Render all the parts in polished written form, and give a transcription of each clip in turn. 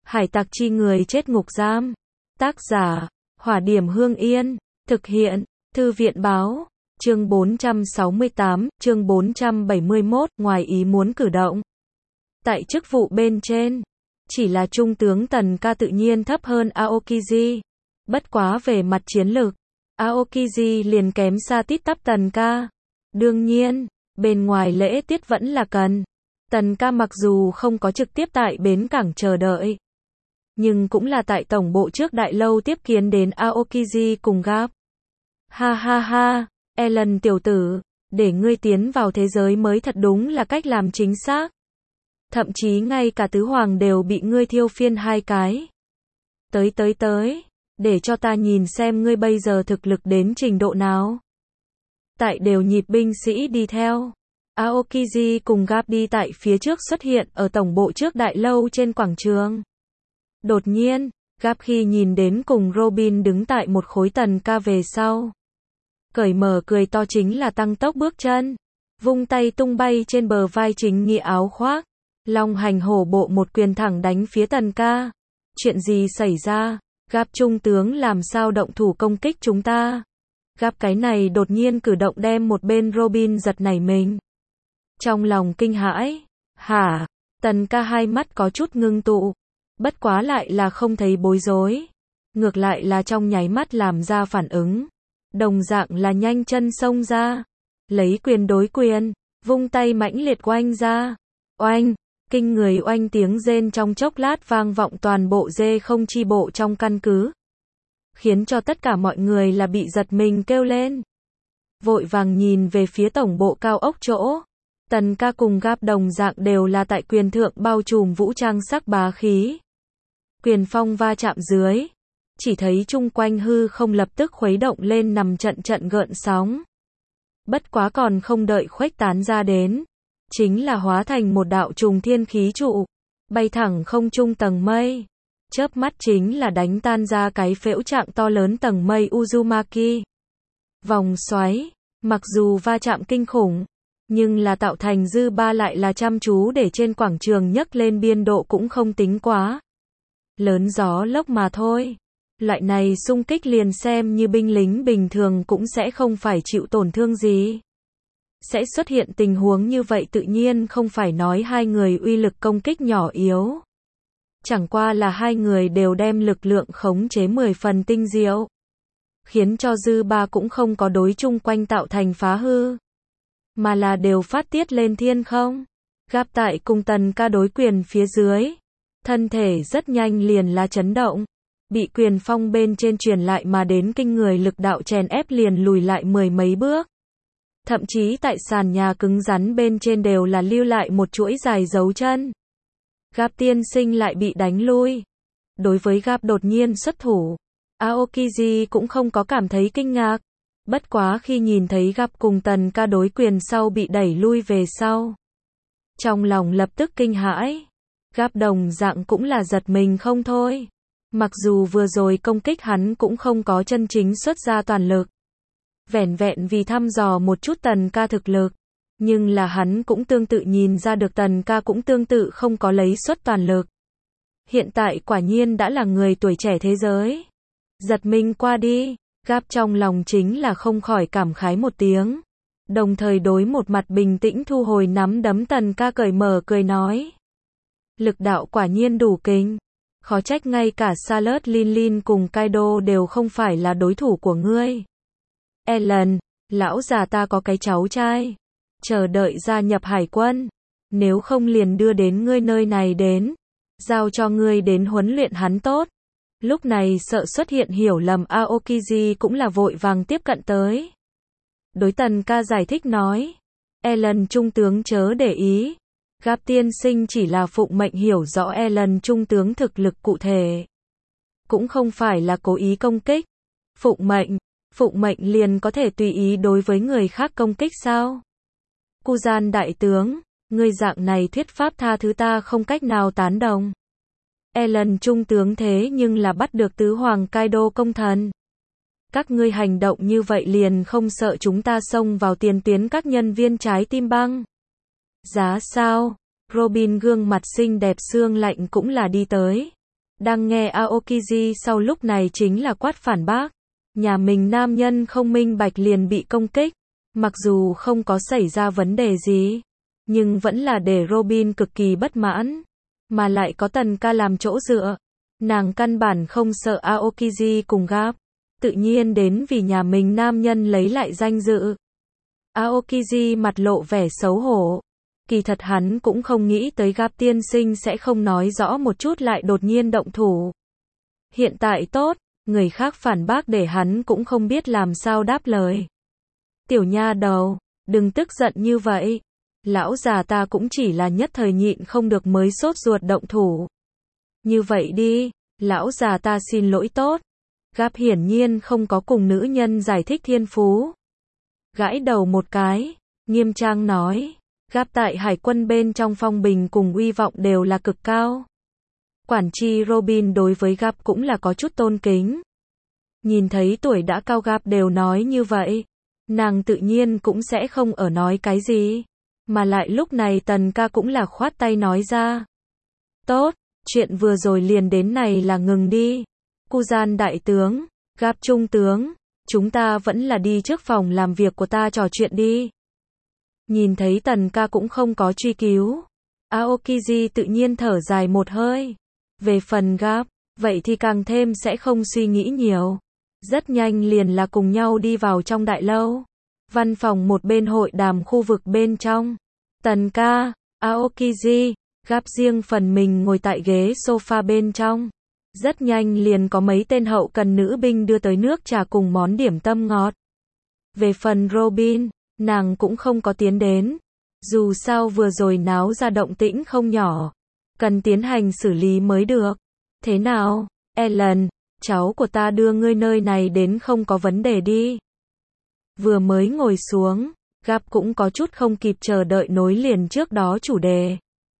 Hải tặc chi người chết ngục giam. Tác giả, Hỏa Điểm Hương Yên. Thực hiện, Thư viện báo. Chương 468, chương 471, ngoài ý muốn cử động. Tại chức vụ bên trên, chỉ là trung tướng Tần Ca tự nhiên thấp hơn Aokiji. Bất quá về mặt chiến lược, Aokiji liền kém xa tít tắp Tần Ca. Đương nhiên, bên ngoài lễ tiết vẫn là cần. Tần Ca mặc dù không có trực tiếp tại bến cảng chờ đợi, nhưng cũng là tại tổng bộ trước đại lâu tiếp kiến đến Aokiji cùng Garp. Ha ha ha, Ellen tiểu tử, để ngươi tiến vào thế giới mới thật đúng là cách làm chính xác. Thậm chí ngay cả tứ hoàng đều bị ngươi thiêu phiên 2 cái. Tới, để cho ta nhìn xem ngươi bây giờ thực lực đến trình độ nào. Tại đều nhịp binh sĩ đi theo, Aokiji cùng Garp đi tại phía trước xuất hiện ở tổng bộ trước đại lâu trên quảng trường. Đột nhiên, Garp khi nhìn đến cùng Robin đứng tại một khối Tần Ca về sau, cởi mở cười to, chính là tăng tốc bước chân, vung tay tung bay trên bờ vai chính nghĩa áo khoác, long hành hổ bộ một quyền thẳng đánh phía Tần Ca. Chuyện gì xảy ra? Garp trung tướng làm sao động thủ công kích chúng ta? Garp cái này đột nhiên cử động đem một bên Robin giật nảy mình. Trong lòng kinh hãi, hả? Tần Ca hai mắt có chút ngưng tụ, bất quá lại là không thấy bối rối, ngược lại là trong nháy mắt làm ra phản ứng, đồng dạng là nhanh chân xông ra, lấy quyền đối quyền, vung tay mãnh liệt oanh ra. Oanh, kinh người oanh tiếng rên trong chốc lát vang vọng toàn bộ dê không chi bộ trong căn cứ, khiến cho tất cả mọi người là bị giật mình kêu lên. Vội vàng nhìn về phía tổng bộ cao ốc chỗ, Tần Ca cùng Garp đồng dạng đều là tại quyền thượng bao trùm vũ trang sắc bá khí. Quyền phong va chạm dưới, chỉ thấy chung quanh hư không lập tức khuấy động lên nằm trận gợn sóng. Bất quá còn không đợi khuếch tán ra đến, chính là hóa thành một đạo trùng thiên khí trụ, bay thẳng không trung tầng mây. Chớp mắt chính là đánh tan ra cái phễu trạng to lớn tầng mây Uzumaki. Vòng xoáy, mặc dù va chạm kinh khủng, nhưng là tạo thành dư ba lại là chăm chú để trên quảng trường nhấc lên biên độ cũng không tính quá lớn gió lốc mà thôi. Loại này xung kích liền xem như binh lính bình thường cũng sẽ không phải chịu tổn thương gì. Sẽ xuất hiện tình huống như vậy tự nhiên không phải nói hai người uy lực công kích nhỏ yếu. Chẳng qua là hai người đều đem lực lượng khống chế 10 phần tinh diệu, khiến cho dư ba cũng không có đối chung quanh tạo thành phá hư, mà là đều phát tiết lên thiên không. Garp tại cùng Tần Ca đối quyền phía dưới, thân thể rất nhanh liền là chấn động, bị quyền phong bên trên truyền lại mà đến kinh người lực đạo chèn ép liền lùi lại 10 mấy bước. Thậm chí tại sàn nhà cứng rắn bên trên đều là lưu lại một chuỗi dài dấu chân. Garp tiên sinh lại bị đánh lui. Đối với Garp đột nhiên xuất thủ, Aokiji cũng không có cảm thấy kinh ngạc. Bất quá khi nhìn thấy Garp cùng Tần Ca đối quyền sau bị đẩy lui về sau, trong lòng lập tức kinh hãi. Garp đồng dạng cũng là giật mình không thôi. Mặc dù vừa rồi công kích hắn cũng không có chân chính xuất ra toàn lực, vẻn vẹn vì thăm dò một chút Tần Ca thực lực, nhưng là hắn cũng tương tự nhìn ra được Tần Ca cũng tương tự không có lấy xuất toàn lực. Hiện tại quả nhiên đã là người tuổi trẻ thế giới. Giật mình qua đi, Garp trong lòng chính là không khỏi cảm khái một tiếng, đồng thời đối một mặt bình tĩnh thu hồi nắm đấm Tần Ca cởi mở cười nói. Lực đạo quả nhiên đủ kinh, khó trách ngay cả Charlotte Lin cùng Kaido đều không phải là đối thủ của ngươi. Ellen, lão già ta có cái cháu trai, chờ đợi gia nhập hải quân, nếu không liền đưa đến ngươi nơi này đến, giao cho ngươi đến huấn luyện hắn tốt. Lúc này sợ xuất hiện hiểu lầm Aokiji cũng là vội vàng tiếp cận tới. Đối Tần Ca giải thích nói, Ellen trung tướng chớ để ý, Garp tiên sinh chỉ là phụng mệnh hiểu rõ Ellen trung tướng thực lực cụ thể, cũng không phải là cố ý công kích. Phụng mệnh liền có thể tùy ý đối với người khác công kích sao? Kuzan đại tướng, ngươi dạng này thuyết pháp tha thứ ta không cách nào tán đồng. Ellen trung tướng thế nhưng là bắt được tứ hoàng Kaido công thần. Các ngươi hành động như vậy liền không sợ chúng ta xông vào tiền tuyến các nhân viên trái tim băng? Giá sao? Robin gương mặt xinh đẹp xương lạnh cũng là đi tới. Đang nghe Aokiji sau lúc này chính là quát phản bác. Nhà mình nam nhân không minh bạch liền bị công kích. Mặc dù không có xảy ra vấn đề gì, nhưng vẫn là để Robin cực kỳ bất mãn. Mà lại có Tần ca làm chỗ dựa. Nàng căn bản không sợ Aokiji cùng Gap. Tự nhiên đến vì nhà mình nam nhân lấy lại danh dự. Aokiji mặt lộ vẻ xấu hổ. Kỳ thật hắn cũng không nghĩ tới Gap tiên sinh sẽ không nói rõ một chút lại đột nhiên động thủ. Hiện tại tốt, người khác phản bác để hắn cũng không biết làm sao đáp lời. Tiểu nha đầu, đừng tức giận như vậy. Lão già ta cũng chỉ là nhất thời nhịn không được mới sốt ruột động thủ. Như vậy đi, lão già ta xin lỗi tốt. Gap hiển nhiên không có cùng nữ nhân giải thích thiên phú. Gãi đầu một cái, nghiêm trang nói. Gap tại hải quân bên trong phong bình cùng uy vọng đều là cực cao. Quản tri Robin đối với Gap cũng là có chút tôn kính. Nhìn thấy tuổi đã cao Gap đều nói như vậy. Nàng tự nhiên cũng sẽ không ở nói cái gì. Mà lại lúc này Tần ca cũng là khoát tay nói ra. Tốt, chuyện vừa rồi liền đến này là ngừng đi. Kuzan đại tướng, Gap trung tướng, chúng ta vẫn là đi trước phòng làm việc của ta trò chuyện đi. Nhìn thấy Tần ca cũng không có truy cứu. Aokiji tự nhiên thở dài một hơi. Về phần Gap, vậy thì càng thêm sẽ không suy nghĩ nhiều. Rất nhanh liền là cùng nhau đi vào trong đại lâu. Văn phòng một bên hội đàm khu vực bên trong. Tần ca, Aokiji, Gap riêng phần mình ngồi tại ghế sofa bên trong. Rất nhanh liền có mấy tên hậu cần nữ binh đưa tới nước trà cùng món điểm tâm ngọt. Về phần Robin, nàng cũng không có tiến đến. Dù sao vừa rồi náo ra động tĩnh không nhỏ. Cần tiến hành xử lý mới được. Thế nào, Ellen, cháu của ta đưa ngươi nơi này đến không có vấn đề đi. Vừa mới ngồi xuống, Gap cũng có chút không kịp chờ đợi nối liền trước đó chủ đề.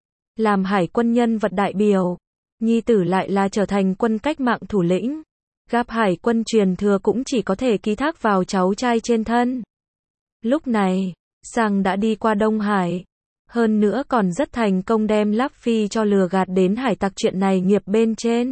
Làm hải quân nhân vật đại biểu, nhi tử lại là trở thành quân cách mạng thủ lĩnh. Gap hải quân truyền thừa cũng chỉ có thể ký thác vào cháu trai trên thân. Lúc này, Sang đã đi qua Đông Hải. Hơn nữa còn rất thành công đem Luffy cho lừa gạt đến hải tặc chuyện này nghiệp bên trên.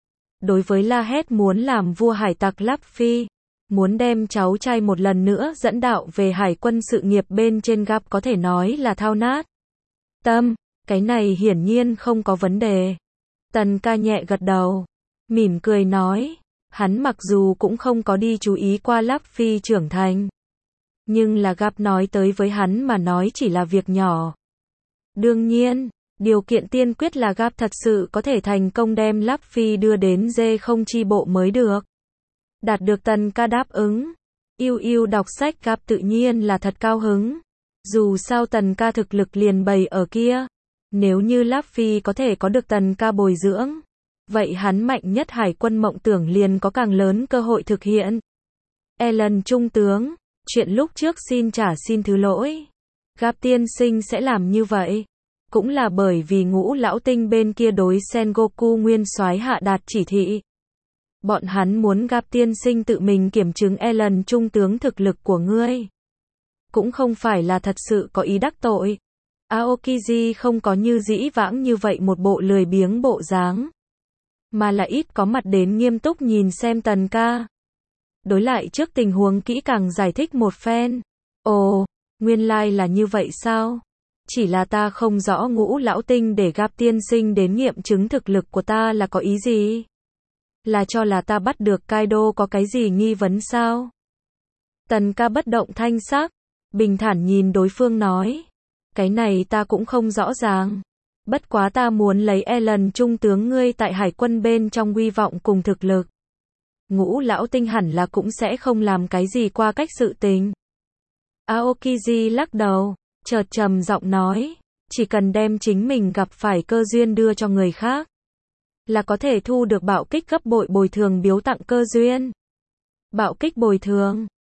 Đối với La Hét muốn làm vua hải tặc Luffy, muốn đem cháu trai một lần nữa dẫn đạo về hải quân sự nghiệp bên trên Gap có thể nói là thao nát. Tâm, cái này hiển nhiên không có vấn đề. Tần ca nhẹ gật đầu, mỉm cười nói, hắn mặc dù cũng không có đi chú ý qua Luffy trưởng thành. Nhưng là Gap nói tới với hắn mà nói chỉ là việc nhỏ. Đương nhiên, điều kiện tiên quyết là Gap thật sự có thể thành công đem Luffy đưa đến D0 chi bộ mới được. Đạt được Tần ca đáp ứng. Yêu đọc sách Gap tự nhiên là thật cao hứng. Dù sao Tần ca thực lực liền bày ở kia. Nếu như Luffy có thể có được Tần ca bồi dưỡng, vậy hắn mạnh nhất hải quân mộng tưởng liền có càng lớn cơ hội thực hiện. Ellen trung tướng, chuyện lúc trước xin thứ lỗi. Gap tiên sinh sẽ làm như vậy, cũng là bởi vì Ngũ lão tinh bên kia đối Sengoku nguyên soái hạ đạt chỉ thị. Bọn hắn muốn Gap tiên sinh tự mình kiểm chứng Ellen trung tướng thực lực của ngươi. Cũng không phải là thật sự có ý đắc tội. Aokiji không có như dĩ vãng như vậy một bộ lười biếng bộ dáng, mà là ít có mặt đến nghiêm túc nhìn xem Tần ca. Đối lại trước tình huống kỹ càng giải thích một phen. Ồ, nguyên lai là như vậy sao? Chỉ là ta không rõ Ngũ lão tinh để Gap tiên sinh đến nghiệm chứng thực lực của ta là có ý gì? Là cho là ta bắt được Kaido có cái gì nghi vấn sao? Tần ca bất động thanh sắc, bình thản nhìn đối phương nói. Cái này ta cũng không rõ ràng. Bất quá ta muốn lấy Ellen trung tướng ngươi tại hải quân bên trong uy vọng cùng thực lực. Ngũ lão tinh hẳn là cũng sẽ không làm cái gì qua cách sự tình. Aokiji lắc đầu, chợt trầm giọng nói, chỉ cần đem chính mình gặp phải cơ duyên đưa cho người khác, là có thể thu được bạo kích gấp bội bồi thường biếu tặng cơ duyên. Bạo kích bồi thường,